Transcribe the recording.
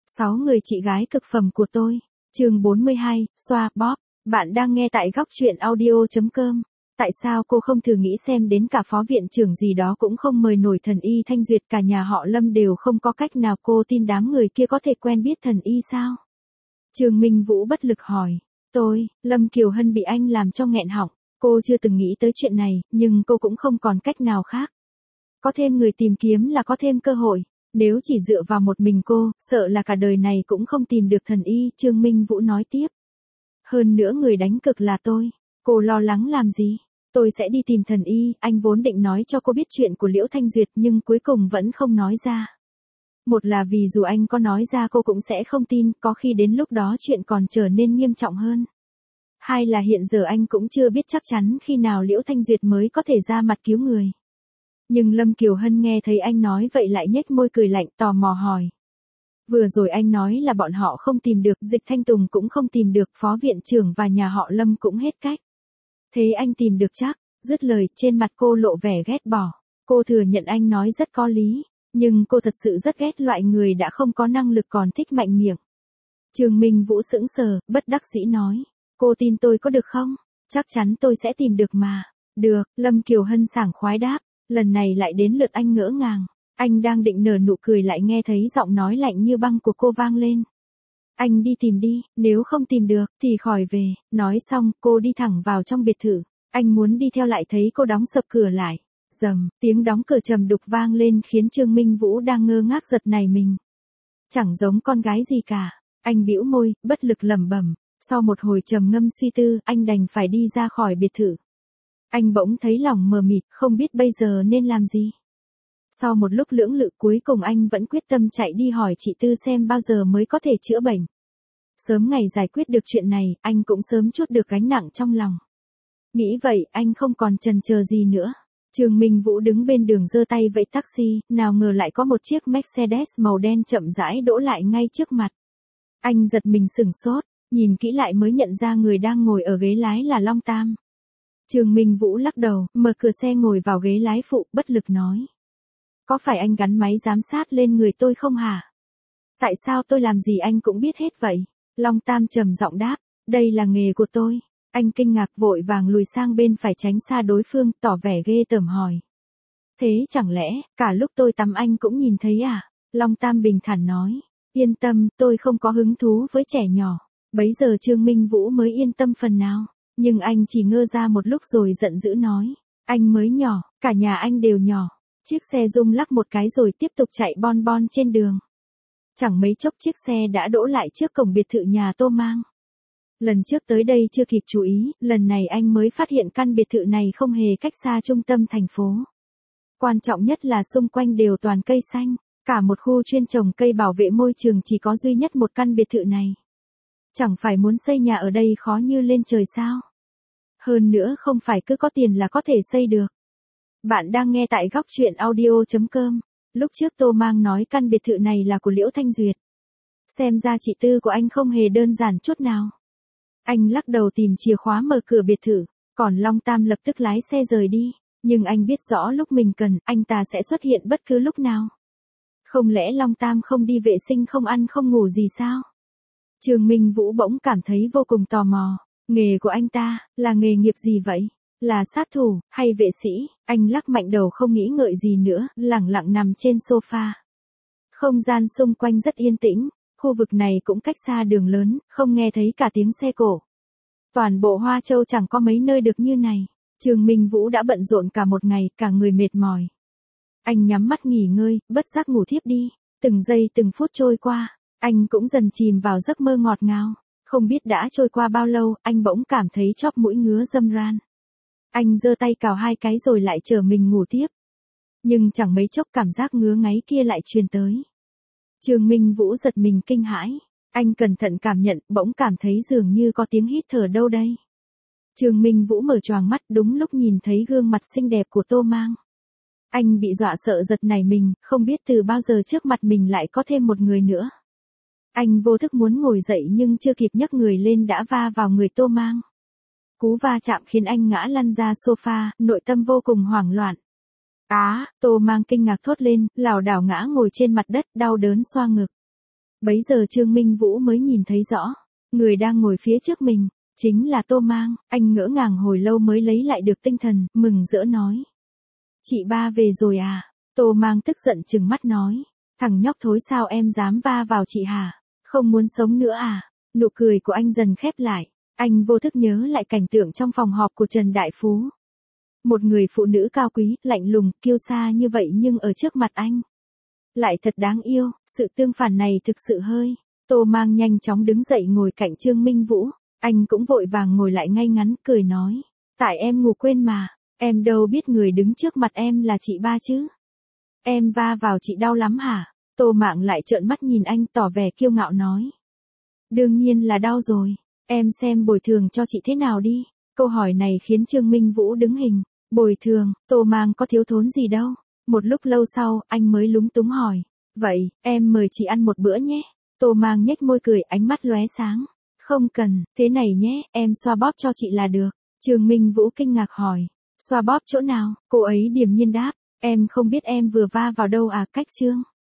6 người chị gái cực phẩm của tôi. Chương 42, xoa bóp. Bạn đang nghe tại góc truyện audio.com. Tại sao cô không thử nghĩ xem đến cả phó viện trưởng gì đó cũng không mời nổi thần y Thanh Duyệt, cả nhà họ Lâm đều không có cách nào, cô tin đám người kia có thể quen biết thần y sao? Trương Minh Vũ bất lực hỏi. Lâm Kiều Hân bị anh làm cho nghẹn họng. Cô chưa từng nghĩ tới chuyện này, nhưng cô cũng không còn cách nào khác. Có thêm người tìm kiếm là có thêm cơ hội. Nếu chỉ dựa vào một mình cô, sợ là cả đời này cũng không tìm được thần y, Trương Minh Vũ nói tiếp. Hơn nữa người đánh cực là tôi. Cô lo lắng làm gì? Tôi sẽ đi tìm thần y, anh vốn định nói cho cô biết chuyện của Liễu Thanh Duyệt nhưng cuối cùng vẫn không nói ra. Một là vì dù anh có nói ra cô cũng sẽ không tin, có khi đến lúc đó chuyện còn trở nên nghiêm trọng hơn. Hai là hiện giờ anh cũng chưa biết chắc chắn khi nào Liễu Thanh Duyệt mới có thể ra mặt cứu người. Nhưng Lâm Kiều Hân nghe thấy anh nói vậy lại nhếch môi cười lạnh, tò mò hỏi. Vừa rồi anh nói là bọn họ không tìm được, Dịch Thanh Tùng cũng không tìm được, phó viện trưởng và nhà họ Lâm cũng hết cách. Thế anh tìm được chắc? Dứt lời, trên mặt cô lộ vẻ ghét bỏ. Cô thừa nhận anh nói rất có lý, nhưng cô thật sự rất ghét loại người đã không có năng lực còn thích mạnh miệng. Trương Minh Vũ sững sờ, bất đắc dĩ nói. Cô tin tôi có được không? Chắc chắn tôi sẽ tìm được mà. Được, Lâm Kiều Hân sảng khoái đáp. Lần này lại đến lượt anh ngỡ ngàng. Anh đang định nở nụ cười lại nghe thấy giọng nói lạnh như băng của cô vang lên. Anh đi tìm đi, nếu không tìm được thì khỏi về. Nói xong, cô đi thẳng vào trong biệt thự. Anh muốn đi theo lại thấy cô đóng sập cửa lại. Rầm, tiếng đóng cửa trầm đục vang lên khiến Trương Minh Vũ đang ngơ ngác giật nảy mình. Chẳng giống con gái gì cả. Anh bĩu môi, bất lực lẩm bẩm. Sau một hồi trầm ngâm suy tư, anh đành phải đi ra khỏi biệt thự. Anh bỗng thấy lòng mờ mịt, không biết bây giờ nên làm gì. Sau một lúc lưỡng lự cuối cùng anh vẫn quyết tâm chạy đi hỏi chị Tư xem bao giờ mới có thể chữa bệnh. Sớm ngày giải quyết được chuyện này, anh cũng sớm trút được gánh nặng trong lòng. Nghĩ vậy, anh không còn chần chờ gì nữa. Trương Minh Vũ đứng bên đường giơ tay vẫy taxi, nào ngờ lại có một chiếc Mercedes màu đen chậm rãi đỗ lại ngay trước mặt. Anh giật mình sửng sốt, nhìn kỹ lại mới nhận ra người đang ngồi ở ghế lái là Long Tam. Trương Minh Vũ lắc đầu, mở cửa xe ngồi vào ghế lái phụ, bất lực nói. Có phải anh gắn máy giám sát lên người tôi không hả? Tại sao tôi làm gì anh cũng biết hết vậy? Long Tam trầm giọng đáp, đây là nghề của tôi. Anh kinh ngạc vội vàng lùi sang bên phải tránh xa đối phương, tỏ vẻ ghê tởm hỏi. Thế chẳng lẽ, cả lúc tôi tắm anh cũng nhìn thấy à? Long Tam bình thản nói, yên tâm, tôi không có hứng thú với trẻ nhỏ. Bấy giờ Trương Minh Vũ mới yên tâm phần nào. Nhưng anh chỉ ngơ ra một lúc rồi giận dữ nói. Anh mới nhỏ, cả nhà anh đều nhỏ. Chiếc xe rung lắc một cái rồi tiếp tục chạy bon bon trên đường. Chẳng mấy chốc chiếc xe đã đỗ lại trước cổng biệt thự nhà Tô Mang. Lần trước tới đây chưa kịp chú ý, lần này anh mới phát hiện căn biệt thự này không hề cách xa trung tâm thành phố. Quan trọng nhất là xung quanh đều toàn cây xanh, cả một khu chuyên trồng cây bảo vệ môi trường chỉ có duy nhất một căn biệt thự này. Chẳng phải muốn xây nhà ở đây khó như lên trời sao? Hơn nữa không phải cứ có tiền là có thể xây được. Bạn đang nghe tại góc truyện audio.com. Lúc trước Tô Mang nói căn biệt thự này là của Liễu Thanh Duyệt. Xem ra chị Tư của anh không hề đơn giản chút nào. Anh lắc đầu tìm chìa khóa mở cửa biệt thự, còn Long Tam lập tức lái xe rời đi. Nhưng anh biết rõ lúc mình cần, anh ta sẽ xuất hiện bất cứ lúc nào. Không lẽ Long Tam không đi vệ sinh không ăn không ngủ gì sao? Trương Minh Vũ bỗng cảm thấy vô cùng tò mò. Nghề của anh ta, là nghề nghiệp gì vậy? Là sát thủ, hay vệ sĩ? Anh lắc mạnh đầu không nghĩ ngợi gì nữa, lẳng lặng nằm trên sofa. Không gian xung quanh rất yên tĩnh, khu vực này cũng cách xa đường lớn, không nghe thấy cả tiếng xe cộ. Toàn bộ Hoa Châu chẳng có mấy nơi được như này. Trương Minh Vũ đã bận rộn cả một ngày, cả người mệt mỏi. Anh nhắm mắt nghỉ ngơi, bất giác ngủ thiếp đi. Từng giây từng phút trôi qua, anh cũng dần chìm vào giấc mơ ngọt ngào. Không biết đã trôi qua bao lâu, anh bỗng cảm thấy chóp mũi ngứa râm ran. Anh giơ tay cào hai cái rồi lại trở mình ngủ tiếp. Nhưng chẳng mấy chốc cảm giác ngứa ngáy kia lại truyền tới. Trương Minh Vũ giật mình kinh hãi. Anh cẩn thận cảm nhận, bỗng cảm thấy dường như có tiếng hít thở đâu đây. Trương Minh Vũ mở choàng mắt đúng lúc nhìn thấy gương mặt xinh đẹp của Tô Mang. Anh bị dọa sợ giật nảy mình, không biết từ bao giờ trước mặt mình lại có thêm một người nữa. Anh vô thức muốn ngồi dậy nhưng chưa kịp nhấc người lên đã va vào người Tô Mang. Cú va chạm khiến anh ngã lăn ra sofa, nội tâm vô cùng hoảng loạn. Tô Mang kinh ngạc thốt lên, lảo đảo ngã ngồi trên mặt đất, đau đớn xoa ngực. Bấy giờ Trương Minh Vũ mới nhìn thấy rõ, người đang ngồi phía trước mình, chính là Tô Mang. Anh ngỡ ngàng hồi lâu mới lấy lại được tinh thần, mừng rỡ nói. Chị ba về rồi à? Tô Mang tức giận trừng mắt nói. Thằng nhóc thối, sao em dám va vào chị hả? Không muốn sống nữa à? Nụ cười của anh dần khép lại. Anh vô thức nhớ lại cảnh tượng trong phòng họp của Trần Đại Phú. Một người phụ nữ cao quý, lạnh lùng, kiêu sa như vậy nhưng ở trước mặt anh lại thật đáng yêu. Sự tương phản này thực sự hơi. Tô Mang nhanh chóng đứng dậy ngồi cạnh Trương Minh Vũ. Anh cũng vội vàng ngồi lại ngay ngắn, cười nói. Tại em ngủ quên mà. Em đâu biết người đứng trước mặt em là chị ba chứ. Em va vào chị đau lắm hả? Tô Mạng lại trợn mắt nhìn anh, tỏ vẻ kiêu ngạo nói. Đương nhiên là đau rồi. Em xem bồi thường cho chị thế nào đi. Câu hỏi này khiến Trương Minh Vũ đứng hình. Bồi thường, Tô Mang có thiếu thốn gì đâu. Một lúc lâu sau, anh mới lúng túng hỏi. Vậy, em mời chị ăn một bữa nhé. Tô Mang nhếch môi cười, ánh mắt lóe sáng. Không cần, thế này nhé, em xoa bóp cho chị là được. Trương Minh Vũ kinh ngạc hỏi. Xoa bóp chỗ nào? Cô ấy điềm nhiên đáp. Em không biết em vừa va vào đâu à, cách Trương.